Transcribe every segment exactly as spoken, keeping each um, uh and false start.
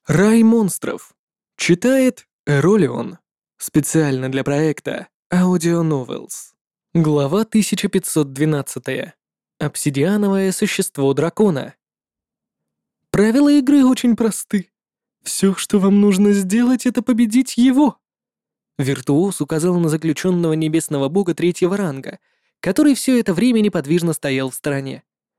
Рай монстров. Читает Эролион. Специально для проекта Audio Novels. Глава тысяча пятьсот двенадцать. Обсидиановое существо дракона. Правила игры очень просты. Все, что вам нужно сделать, это победить его. Виртуоз указал на заключенного небесного бога третьего ранга, который все это время неподвижно стоял в стороне.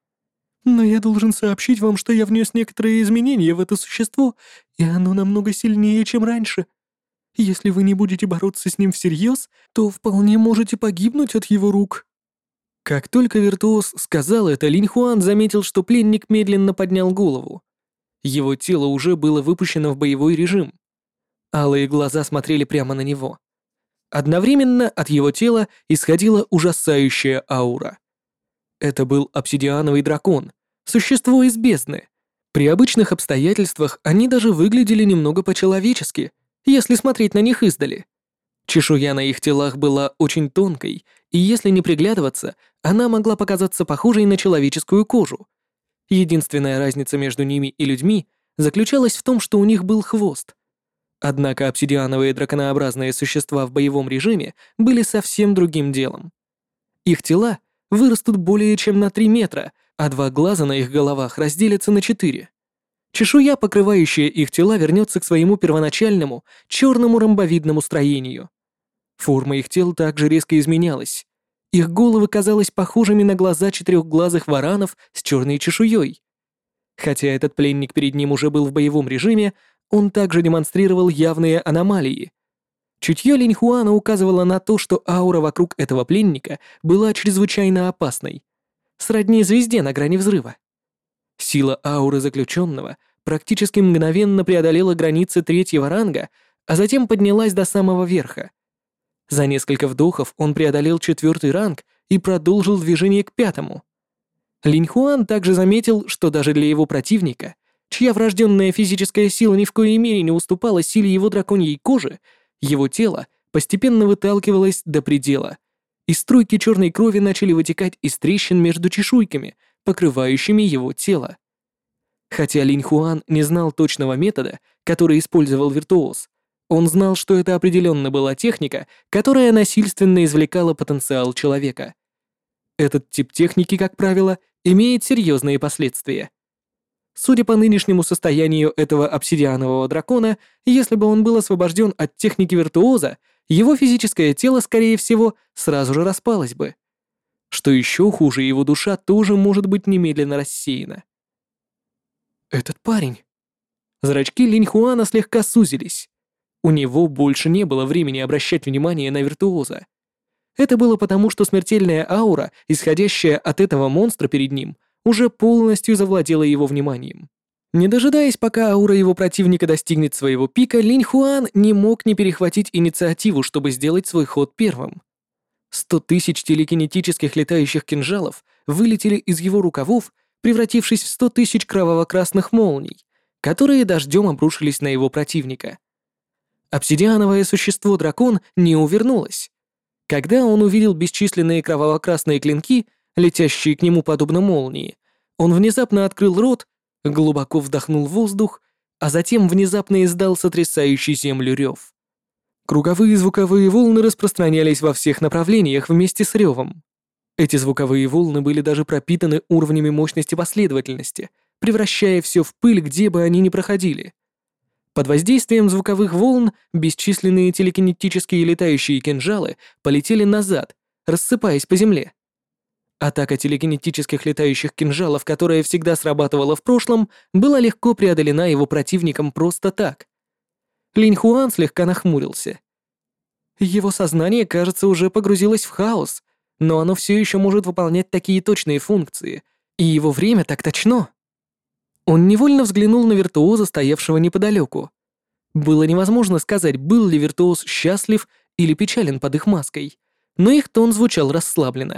Но я должен сообщить вам, что я внес некоторые изменения в это существо, и оно намного сильнее, чем раньше. Если вы не будете бороться с ним всерьез, то вполне можете погибнуть от его рук». Как только Виртуоз сказал это, Линь Хуан заметил, что пленник медленно поднял голову. Его тело уже было выпущено в боевой режим. Алые глаза смотрели прямо на него. Одновременно от его тела исходила ужасающая аура. Это был обсидиановый дракон, существо из бездны. При обычных обстоятельствах они даже выглядели немного по-человечески, если смотреть на них издали. Чешуя на их телах была очень тонкой, и если не приглядываться, она могла показаться похожей на человеческую кожу. Единственная разница между ними и людьми заключалась в том, что у них был хвост. Однако обсидиановые драконообразные существа в боевом режиме были совсем другим делом. Их тела вырастут более чем на три метра, а два глаза на их головах разделятся на четыре. Чешуя, покрывающая их тела, вернется к своему первоначальному черному ромбовидному строению. Форма их тел также резко изменялась. Их головы казались похожими на глаза четырехглазых варанов с черной чешуей. Хотя этот пленник перед ним уже был в боевом режиме, он также демонстрировал явные аномалии. Чутье Линь Хуана указывало на то, что аура вокруг этого пленника была чрезвычайно опасной, сродни звезде на грани взрыва. Сила ауры заключенного практически мгновенно преодолела границы третьего ранга, а затем поднялась до самого верха. За несколько вдохов он преодолел четвертый ранг и продолжил движение к пятому. Линь Хуан также заметил, что даже для его противника, чья врожденная физическая сила ни в коей мере не уступала силе его драконьей кожи, его тело постепенно выталкивалось до предела, и струйки черной крови начали вытекать из трещин между чешуйками, покрывающими его тело. Хотя Линь Хуан не знал точного метода, который использовал Виртуоз, он знал, что это определенно была техника, которая насильственно извлекала потенциал человека. Этот тип техники, как правило, имеет серьезные последствия. Судя по нынешнему состоянию этого обсидианового дракона, если бы он был освобожден от техники Виртуоза, его физическое тело, скорее всего, сразу же распалось бы. Что еще хуже, его душа тоже может быть немедленно рассеяна. Этот парень. Зрачки Линь Хуана слегка сузились. У него больше не было времени обращать внимание на Виртуоза. Это было потому, что смертельная аура, исходящая от этого монстра перед ним, уже полностью завладела его вниманием. Не дожидаясь, пока аура его противника достигнет своего пика, Линь Хуан не мог не перехватить инициативу, чтобы сделать свой ход первым. Сто тысяч телекинетических летающих кинжалов вылетели из его рукавов, превратившись в сто тысяч кроваво-красных молний, которые дождем обрушились на его противника. Обсидиановое существо-дракон не увернулось. Когда он увидел бесчисленные кроваво-красные клинки, летящие к нему подобно молнии, он внезапно открыл рот, глубоко вдохнул воздух, а затем внезапно издал сотрясающий землю рев. Круговые звуковые волны распространялись во всех направлениях вместе с ревом. Эти звуковые волны были даже пропитаны уровнями мощности последовательности, превращая все в пыль, где бы они ни проходили. Под воздействием звуковых волн бесчисленные телекинетические летающие кинжалы полетели назад, рассыпаясь по земле. Атака телекинетических летающих кинжалов, которая всегда срабатывала в прошлом, была легко преодолена его противником просто так. Линь Хуан слегка нахмурился. Его сознание, кажется, уже погрузилось в хаос, но оно все еще может выполнять такие точные функции, и его время так точно. Он невольно взглянул на Виртуоза, стоявшего неподалеку. Было невозможно сказать, был ли Виртуоз счастлив или печален под их маской, но их тон звучал расслабленно.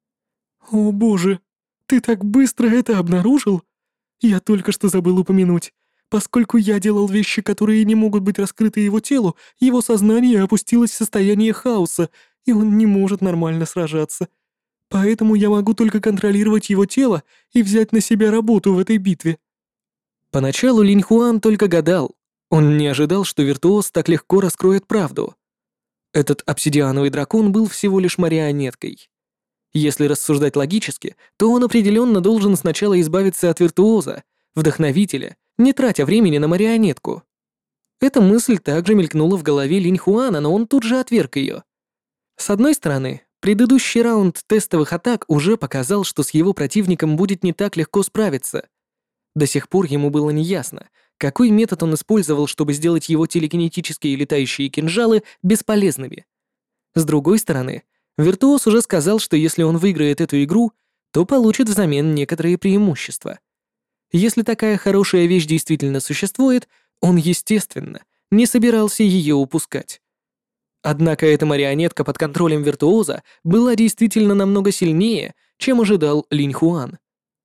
«О боже, ты так быстро это обнаружил? Я только что забыл упомянуть. Поскольку я делал вещи, которые не могут быть раскрыты его телу, его сознание опустилось в состояние хаоса, и он не может нормально сражаться. Поэтому я могу только контролировать его тело и взять на себя работу в этой битве». Поначалу Линь Хуан только гадал. Он не ожидал, что виртуоз так легко раскроет правду. Этот обсидиановый дракон был всего лишь марионеткой. Если рассуждать логически, то он определенно должен сначала избавиться от виртуоза, вдохновителя, не тратя времени на марионетку. Эта мысль также мелькнула в голове Линь Хуана, но он тут же отверг ее. С одной стороны, предыдущий раунд тестовых атак уже показал, что с его противником будет не так легко справиться. До сих пор ему было неясно, какой метод он использовал, чтобы сделать его телекинетические летающие кинжалы бесполезными. С другой стороны, виртуоз уже сказал, что если он выиграет эту игру, то получит взамен некоторые преимущества. Если такая хорошая вещь действительно существует, он, естественно, не собирался ее упускать. Однако эта марионетка под контролем виртуоза была действительно намного сильнее, чем ожидал Линь Хуан.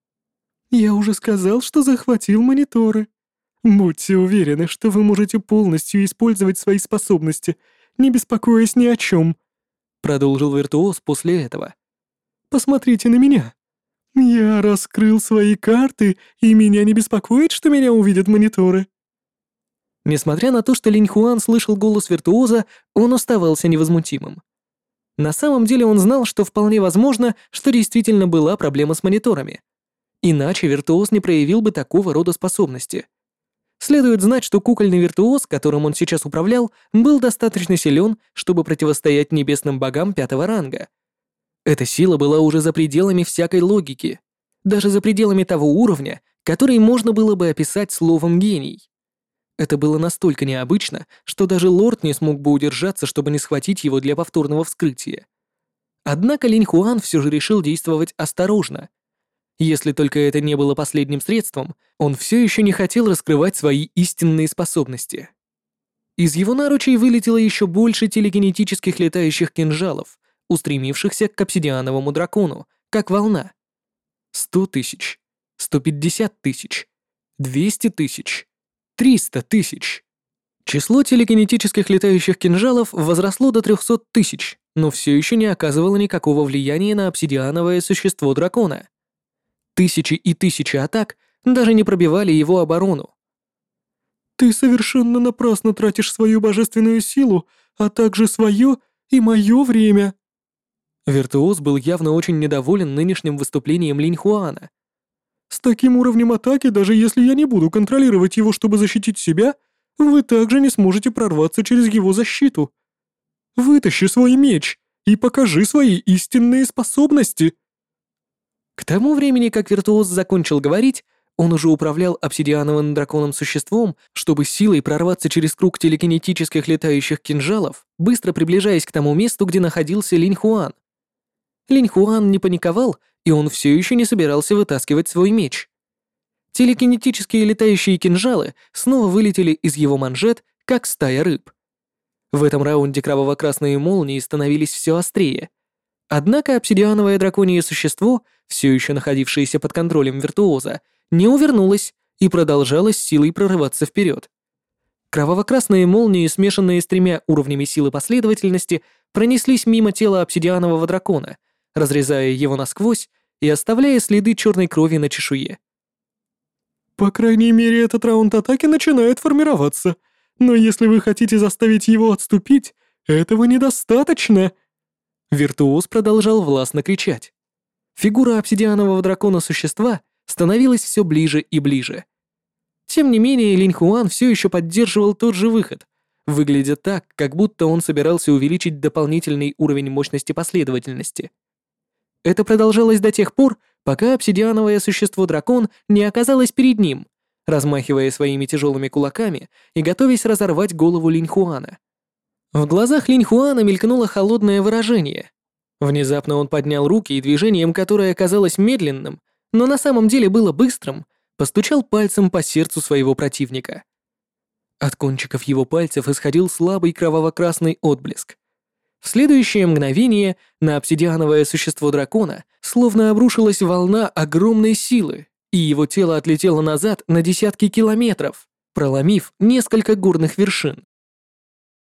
«Я уже сказал, что захватил мониторы. Будьте уверены, что вы можете полностью использовать свои способности, не беспокоясь ни о чем», — продолжил виртуоз после этого. «Посмотрите на меня. Я раскрыл свои карты, и меня не беспокоит, что меня увидят мониторы». Несмотря на то, что Линь Хуан слышал голос виртуоза, он оставался невозмутимым. На самом деле он знал, что вполне возможно, что действительно была проблема с мониторами. Иначе виртуоз не проявил бы такого рода способности. Следует знать, что кукольный виртуоз, которым он сейчас управлял, был достаточно силен, чтобы противостоять небесным богам пятого ранга. Эта сила была уже за пределами всякой логики, даже за пределами того уровня, который можно было бы описать словом «гений». Это было настолько необычно, что даже лорд не смог бы удержаться, чтобы не схватить его для повторного вскрытия. Однако Линь Хуан все же решил действовать осторожно. Если только это не было последним средством, он все еще не хотел раскрывать свои истинные способности. Из его наручей вылетело еще больше телекинетических летающих кинжалов, устремившихся к обсидиановому дракону, как волна. Сто тысяч, сто пятьдесят тысяч, двести тысяч, триста тысяч. Число телекинетических летающих кинжалов возросло до трехсот тысяч, но все еще не оказывало никакого влияния на обсидиановое существо дракона. Тысячи и тысячи атак даже не пробивали его оборону. «Ты совершенно напрасно тратишь свою божественную силу, а также свое и мое время». Виртуоз был явно очень недоволен нынешним выступлением Линь Хуана. «С таким уровнем атаки, даже если я не буду контролировать его, чтобы защитить себя, вы также не сможете прорваться через его защиту. Вытащи свой меч и покажи свои истинные способности». К тому времени, как виртуоз закончил говорить, он уже управлял обсидиановым драконом-существом, чтобы силой прорваться через круг телекинетических летающих кинжалов, быстро приближаясь к тому месту, где находился Линь Хуан. Линь Хуан не паниковал, и он все еще не собирался вытаскивать свой меч. Телекинетические летающие кинжалы снова вылетели из его манжет, как стая рыб. В этом раунде кроваво-красные молнии становились все острее. Однако обсидиановое драконье существо, все еще находившееся под контролем виртуоза, не увернулось и продолжало с силой прорываться вперед. Кроваво-красные молнии, смешанные с тремя уровнями силы последовательности, пронеслись мимо тела обсидианового дракона, разрезая его насквозь и оставляя следы черной крови на чешуе. «По крайней мере, этот раунд атаки начинает формироваться, но если вы хотите заставить его отступить, этого недостаточно». Виртуоз продолжал властно кричать. Фигура обсидианового дракона-существа становилась все ближе и ближе. Тем не менее, Линь Хуан все еще поддерживал тот же выход, выглядя так, как будто он собирался увеличить дополнительный уровень мощности последовательности. Это продолжалось до тех пор, пока обсидиановое существо-дракон не оказалось перед ним, размахивая своими тяжелыми кулаками и готовясь разорвать голову Линь Хуана. В глазах Линь Хуана мелькнуло холодное выражение. Внезапно он поднял руки и движением, которое казалось медленным, но на самом деле было быстрым, постучал пальцем по сердцу своего противника. От кончиков его пальцев исходил слабый кроваво-красный отблеск. В следующее мгновение на обсидиановое существо дракона словно обрушилась волна огромной силы, и его тело отлетело назад на десятки километров, проломив несколько горных вершин.